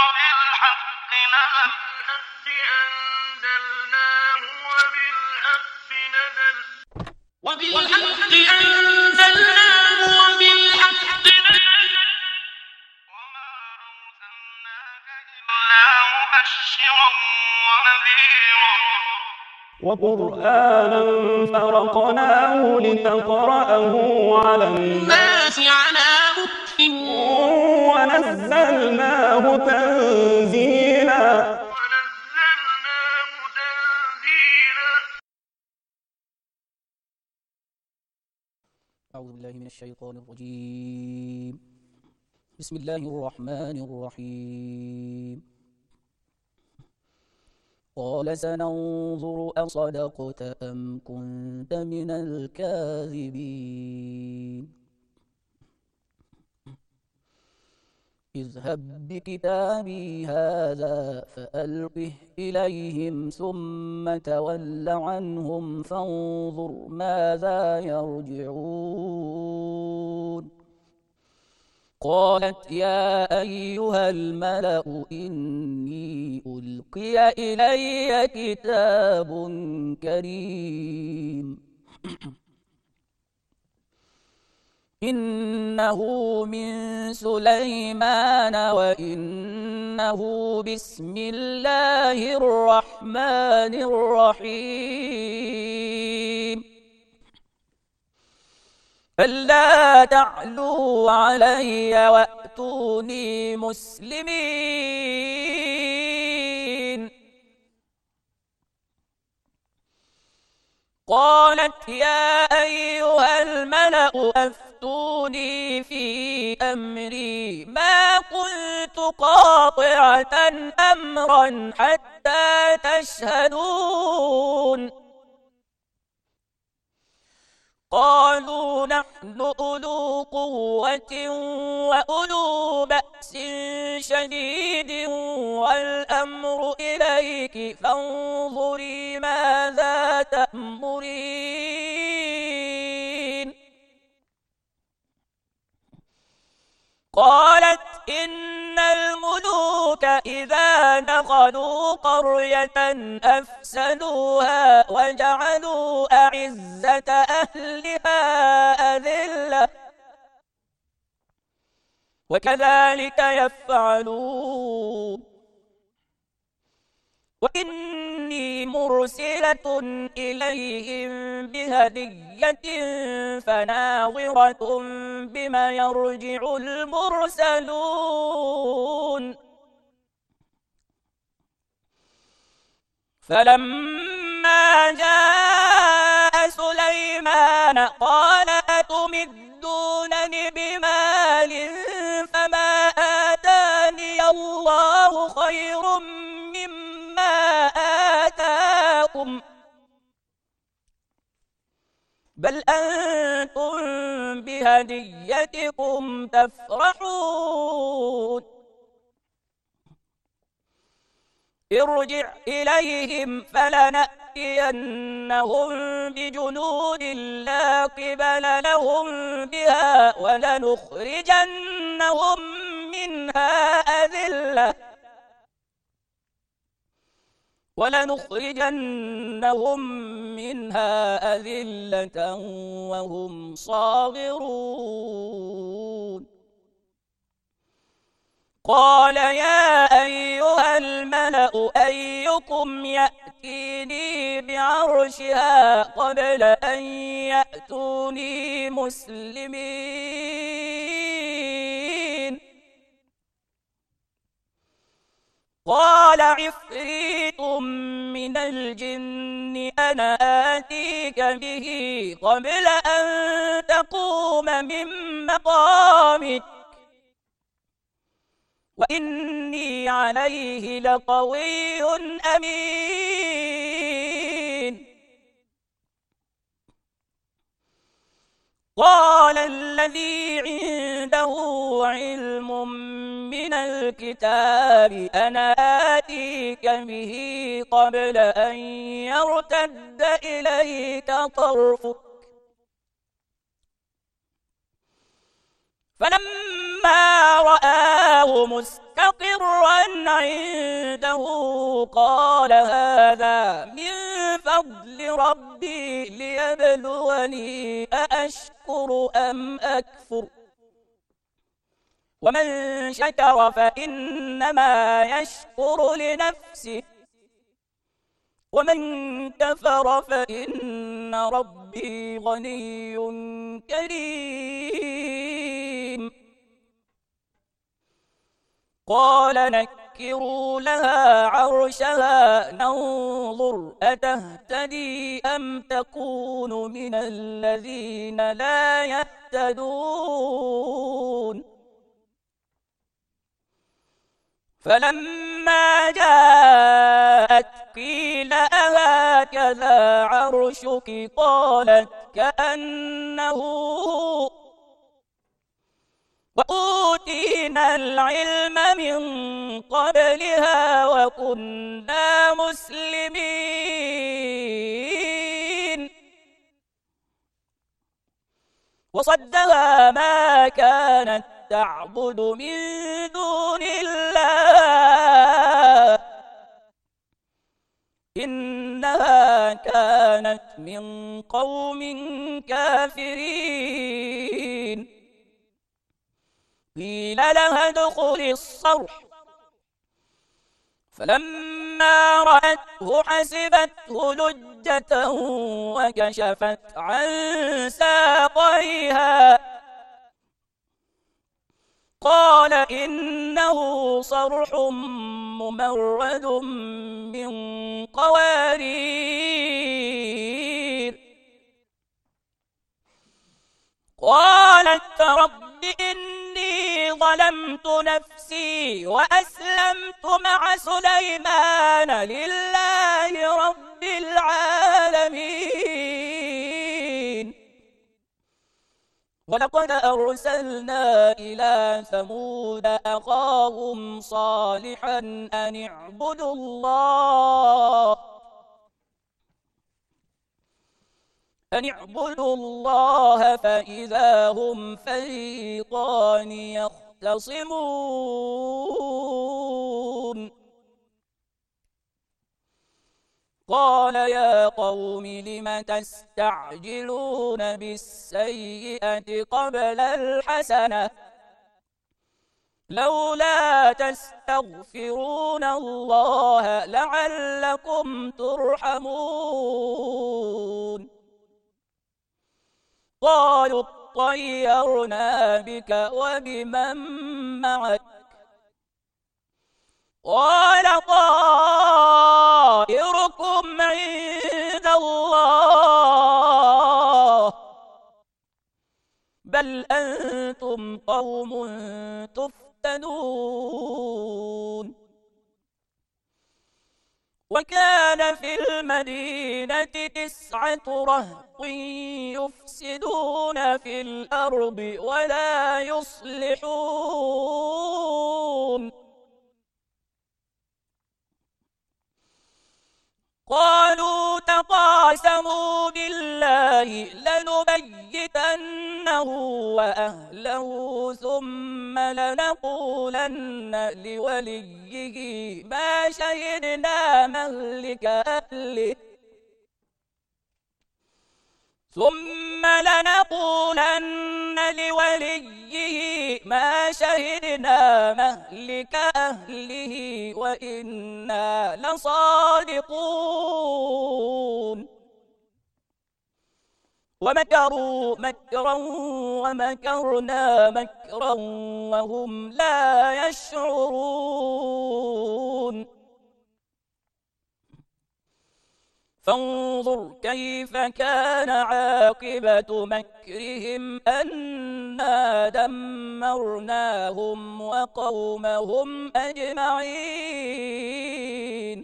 وبالحق أنزلناه وبالحق أنزلناه وبالحق نزل وما أرسلناك إلا مبشرا ونذيرا وقرآنا فرقناه لتقرأه على الناس على مكث ونزلناه تنزيلا. أعوذ بالله من الشيطان الرجيم. بسم الله الرحمن الرحيم. قال سننظر أصدقت أم كنت من الكاذبين. اذهب بكتابي هذا فألقه إليهم ثم تول عنهم فانظر ماذا يرجعون. قالت يا أيها الملأ إني ألقي إلي كتاب كريم إنه من سليمان وإنه بسم الله الرحمن الرحيم ألا تعلوا علي وأتوني مسلمين. قالت يا أيها الملأ أفتوني في أمري ما كنت قاطعة أمرا حتى تشهدون. قالوا نحن أولو قوة وأولو بأس شديد والأمر إليك فانظري ماذا تأمرين. قالت إن الملوك إذا دخلوا قرية أفسدوها وجعلوا أعزة أهلها أذلة وكذلك يفعلون. وإني مرسلة إليهم بهدية فناظرة بما يرجع المرسلون. فلما جاء سليمان قال أتمدونني بمال فما آتاني الله خير مما آتاكم بل أنتم بهديتكم تفرحون. ارجع إليهم فلنأتينهم بجنود لا قبل لهم بها ولنخرجنهم منها أذلة وهم صاغرون. قال يا أيها الملأ أيكم يأتيني بعرشها قبل أن يأتوني مسلمين. قال عفريت من الجن أنا آتيك به قبل أن تقوم من مقامك وإني عليه لقوي أمين. قال الذي عنده علم من الكتاب أنا آتيك به قبل أن يرتد إليك طرفك فلما رآه مستقرا مستقرا عنده قال هذا من فضل ربي ليبلوني أأشكر أم أكفر ومن شكر فإنما يشكر لنفسه ومن كفر فإن ربي غني كريم قال نكروا لها عرشها ننظر أتهتدي أم تكون من الذين لا يهتدون فلما جاءت قيل أهكذا عرشك قالت كأنه وأوتينا العلم من قبلها وكنا مسلمين وصدها ما كانت تعبد من دون الله إنها كانت من قوم كافرين قيل لها ادخل الصرح فلما رأته حسبته لجة وكشفت عن ساقيها قال إنه صرح ممرد من قوارير قالت رب إني ظلمت نفسي وأسلمت مع سليمان لله رب العالمين ولقد أرسلنا إلى ثمود أخاهم صالحا أن اعبدوا الله فإذا هم فريقان يختصمون قال يا قوم لم تستعجلون بالسيئة قبل الحسنة لولا تستغفرون الله لعلكم ترحمون قالوا اطيرنا بك وبمن معك قال طائركم عند الله بل أنتم قوم تفتنون وكان في المدينة 9 رهط يفسدون في الأرض ولا يصلحون قالوا تقاسموا بالله لنبيتنه وأهله ثم لنقولن لوليه ما شهدنا مهلك أهله وإنا لصادقون ومكروا مكرا ومكرنا مكرا وهم لا يشعرون فانظر كيف كان عاقبة مكرهم أنا دمرناهم وقومهم أجمعين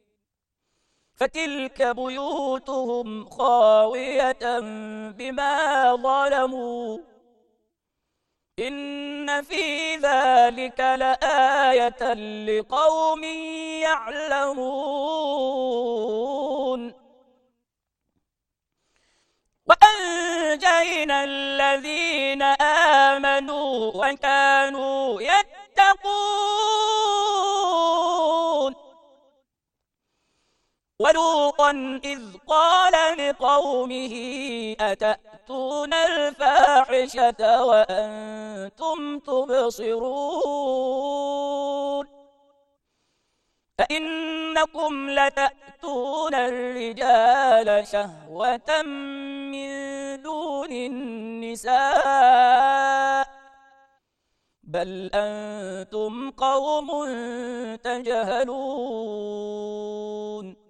فتلك بيوتهم خاوية بما ظلموا إن في ذلك لآية لقوم يعلمون وأنجينا الذين آمنوا وكانوا يتقون ولوطا إذ قال لقومه أتأتون الفاحشة وأنتم تبصرون فإنكم لتأتون الرجال شهوة من دون النساء بل أنتم قوم تجهلون